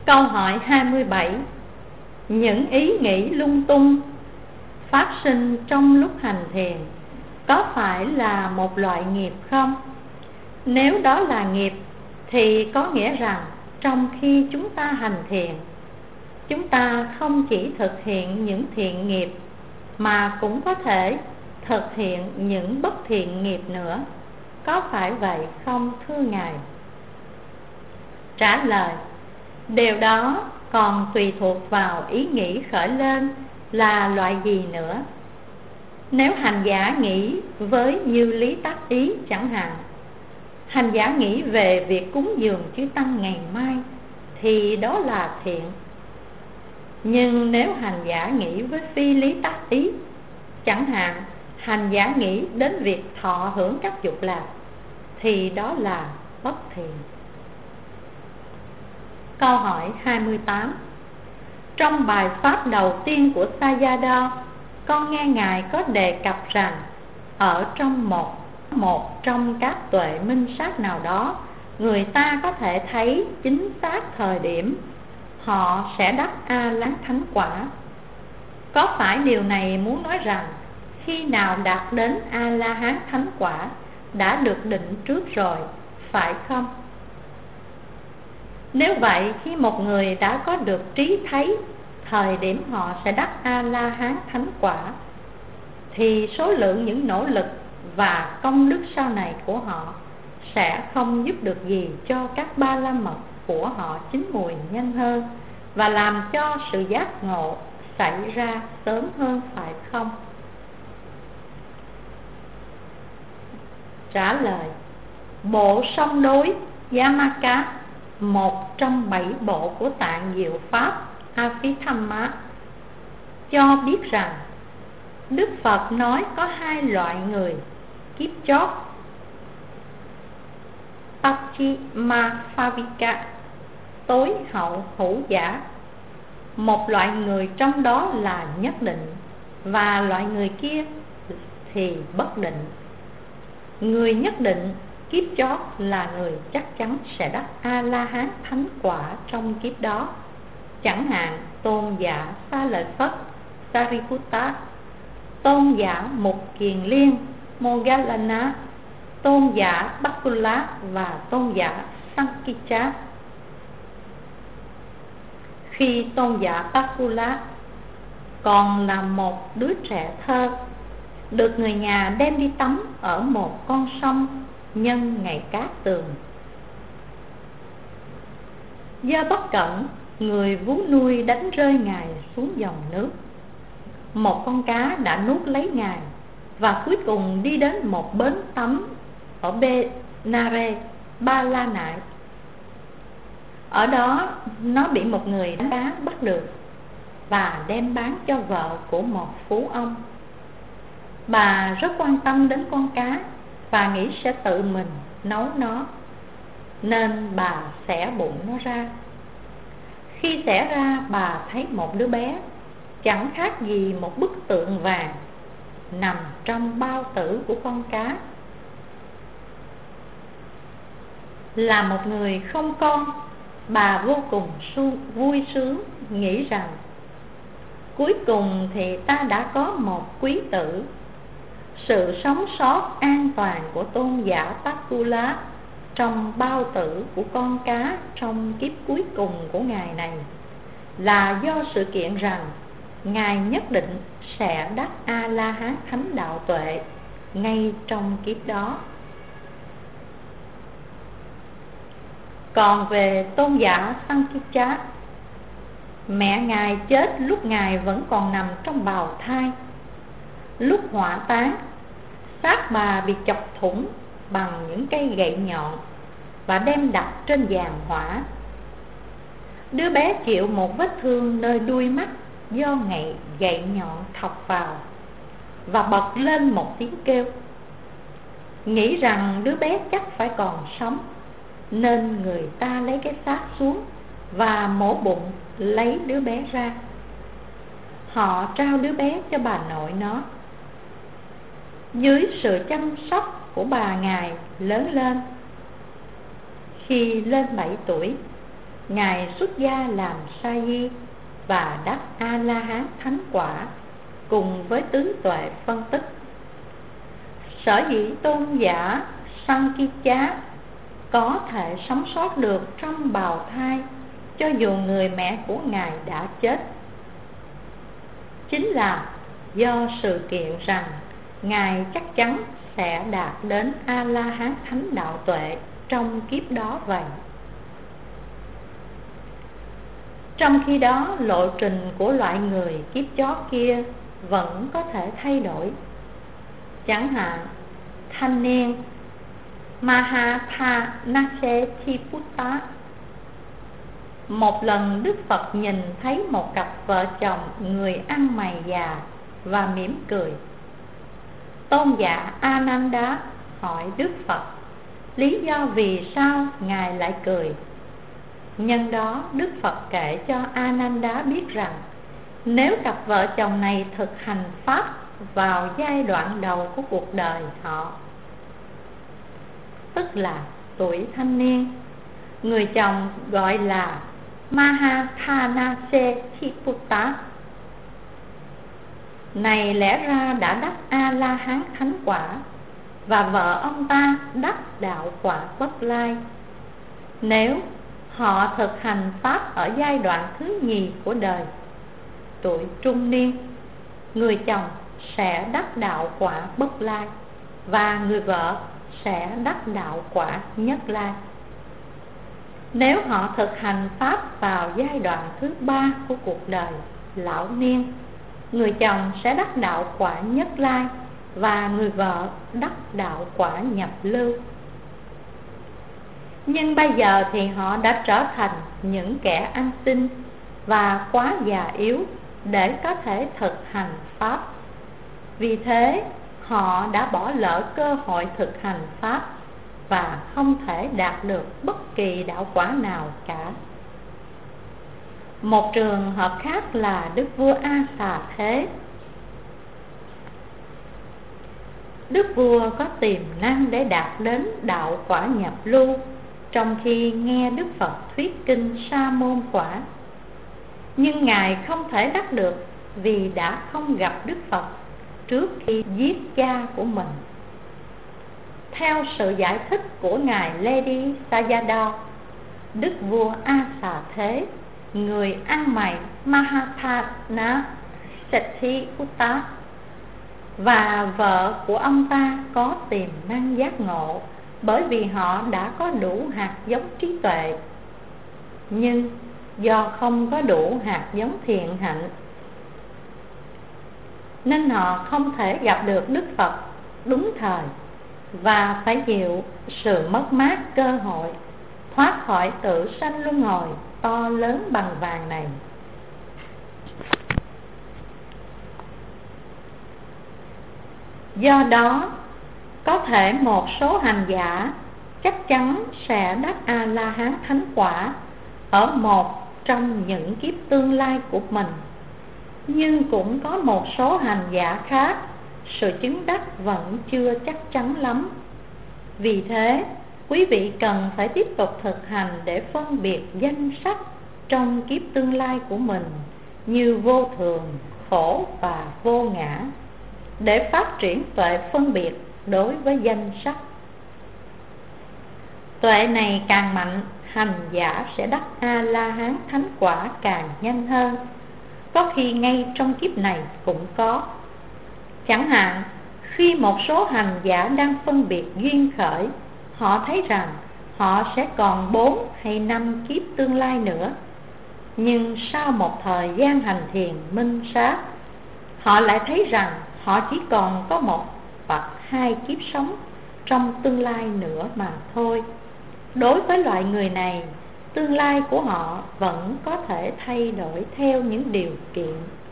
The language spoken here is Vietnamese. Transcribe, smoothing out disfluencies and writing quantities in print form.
Câu hỏi 27. Những ý nghĩ lung tung phát sinh trong lúc hành thiền có phải là một loại nghiệp không? Nếu đó là nghiệp thì có nghĩa rằng trong khi chúng ta hành thiền, chúng ta không chỉ thực hiện những thiện nghiệp mà cũng có thể thực hiện những bất thiện nghiệp nữa. Có phải vậy không thưa Ngài? Trả lời: điều đó còn tùy thuộc vào ý nghĩ khởi lên là loại gì nữa. Nếu hành giả nghĩ với như lý tác ý chẳng hạn, hành giả nghĩ về việc cúng dường chư tăng ngày mai thì đó là thiện. Nhưng nếu hành giả nghĩ với phi lý tác ý, chẳng hạn hành giả nghĩ đến việc thọ hưởng các dục lạc, thì đó là bất thiện. Câu hỏi 28. Trong bài pháp đầu tiên của Sayadaw, con nghe Ngài có đề cập rằng ở trong một trong các tuệ minh sát nào đó, người ta có thể thấy chính xác thời điểm họ sẽ đắc A-la-hán thánh quả. Có phải điều này muốn nói rằng khi nào đạt đến A-la-hán thánh quả đã được định trước rồi, phải không? Nếu vậy, khi một người đã có được trí thấy thời điểm họ sẽ đắc A-la-hán thánh quả, thì số lượng những nỗ lực và công đức sau này của họ sẽ không giúp được gì cho các ba la mật của họ chín mùi nhanh hơn và làm cho sự giác ngộ xảy ra sớm hơn, phải không? Trả lời: bộ song đối Yamaka, một trong 7 bộ của tạng diệu pháp Abhidhamma, cho biết rằng Đức Phật nói có 2 loại người kiếp chót: Paccimaphavika, tối hậu hữu giả. Một loại người trong đó là nhất định, và loại người kia thì bất định. Người nhất định kiếp chót là người chắc chắn sẽ đắc A-la-hán thánh quả trong kiếp đó, chẳng hạn tôn giả Xá Lợi Phất, Sariputta, tôn giả Mục Kiền Liên, Moggallana, tôn giả Bakkula và tôn giả Sankicca. Khi tôn giả Bakkula còn là một đứa trẻ thơ, được người nhà đem đi tắm ở một con sông nhân ngày cát tường. Do bất cẩn, người vú nuôi đánh rơi Ngài xuống dòng nước. Một con cá đã nuốt lấy Ngài và cuối cùng đi đến một bến tắm ở Benare, Ba La Nại. Ở đó nó bị một người đánh cá bắt được và đem bán cho vợ của một phú ông. Bà rất quan tâm đến con cá và nghĩ sẽ tự mình nấu nó, nên bà xẻ bụng nó ra. Khi xẻ ra, bà thấy một đứa bé chẳng khác gì một bức tượng vàng nằm trong bao tử của con cá. Là một người không con, bà vô cùng vui sướng, nghĩ rằng cuối cùng thì ta đã có một quý tử. Sự sống sót an toàn của tôn giả Bakkula trong bao tử của con cá trong kiếp cuối cùng của Ngài này là do sự kiện rằng Ngài nhất định sẽ đắc A-la-hán thánh đạo tuệ ngay trong kiếp đó. Còn về tôn giả Sankicca, mẹ Ngài chết lúc Ngài vẫn còn nằm trong bào thai. Lúc hỏa táng, xác bà bị chọc thủng bằng những cây gậy nhọn và đem đặt trên giàn hỏa. Đứa bé chịu một vết thương nơi đuôi mắt do gậy nhọn thọc vào và bật lên một tiếng kêu. Nghĩ rằng đứa bé chắc phải còn sống, nên người ta lấy cái xác xuống và mổ bụng lấy đứa bé ra. Họ trao đứa bé cho bà nội nó. Dưới sự chăm sóc của bà Ngài lớn lên. Khi lên 7 tuổi, Ngài xuất gia làm sa di và đắc A La Hán thánh quả cùng với tứ tuệ phân tích. Sở dĩ tôn giả Sankicchá có thể sống sót được trong bào thai cho dù người mẹ của Ngài đã chết, chính là do sự kiện rằng Ngài chắc chắn sẽ đạt đến A La Hán thánh đạo tuệ trong kiếp đó vậy. Trong khi đó, lộ trình của loại người kiếp chó kia vẫn có thể thay đổi. Chẳng hạn, thanh niên Mahathanasethiputta, một lần Đức Phật nhìn thấy một cặp vợ chồng người ăn mày già và mỉm cười. Tôn giả Ananda hỏi Đức Phật lý do vì sao Ngài lại cười. Nhân đó Đức Phật kể cho Ananda biết rằng nếu cặp vợ chồng này thực hành Pháp vào giai đoạn đầu của cuộc đời họ, tức là tuổi thanh niên, người chồng gọi là Mahathanasethiputta này lẽ ra đã đắc A La Hán thánh quả, và vợ ông ta đắc đạo quả Bất Lai. Nếu họ thực hành Pháp ở giai đoạn thứ nhì của đời, tuổi trung niên, người chồng sẽ đắc đạo quả Bất Lai và người vợ sẽ đắc đạo quả Nhất Lai. Nếu họ thực hành Pháp vào giai đoạn thứ ba của cuộc đời, lão niên, người chồng sẽ đắc đạo quả Nhất Lai và người vợ đắc đạo quả nhập lưu. Nhưng bây giờ thì họ đã trở thành những kẻ ăn xin và quá già yếu để có thể thực hành Pháp. Vì thế họ đã bỏ lỡ cơ hội thực hành Pháp và không thể đạt được bất kỳ đạo quả nào cả. Một trường hợp khác là Đức vua A Xà Thế. Đức vua có tiềm năng để đạt đến đạo quả nhập lưu trong khi nghe Đức Phật thuyết kinh Sa Môn Quả, nhưng Ngài không thể đắc được vì đã không gặp Đức Phật trước khi giết cha của mình. Theo sự giải thích của Ngài Ledi Sayadaw, Đức vua A Xà Thế, người ăn mày Mahathanasethiputta, và vợ của ông ta có tiềm năng giác ngộ bởi vì họ đã có đủ hạt giống trí tuệ, nhưng do không có đủ hạt giống thiện hạnh nên họ không thể gặp được Đức Phật đúng thời và phải chịu sự mất mát cơ hội thoát khỏi tự sanh luân hồi to lớn bằng vàng này. Do đó, có thể một số hành giả chắc chắn sẽ đắc A La Hán thánh quả ở một trong những kiếp tương lai của mình, nhưng cũng có một số hành giả khác sự chứng đắc vẫn chưa chắc chắn lắm. Vì thế, quý vị cần phải tiếp tục thực hành để phân biệt danh sắc trong kiếp tương lai của mình như vô thường, khổ và vô ngã, để phát triển tuệ phân biệt đối với danh sắc. Tuệ này càng mạnh, hành giả sẽ đắc A La Hán thánh quả càng nhanh hơn, có khi ngay trong kiếp này cũng có. Chẳng hạn, khi một số hành giả đang phân biệt duyên khởi, họ thấy rằng họ sẽ còn 4 hay 5 kiếp tương lai nữa, nhưng sau một thời gian hành thiền minh sát, họ lại thấy rằng họ chỉ còn có 1 hoặc 2 kiếp sống trong tương lai nữa mà thôi. Đối với loại người này, tương lai của họ vẫn có thể thay đổi theo những điều kiện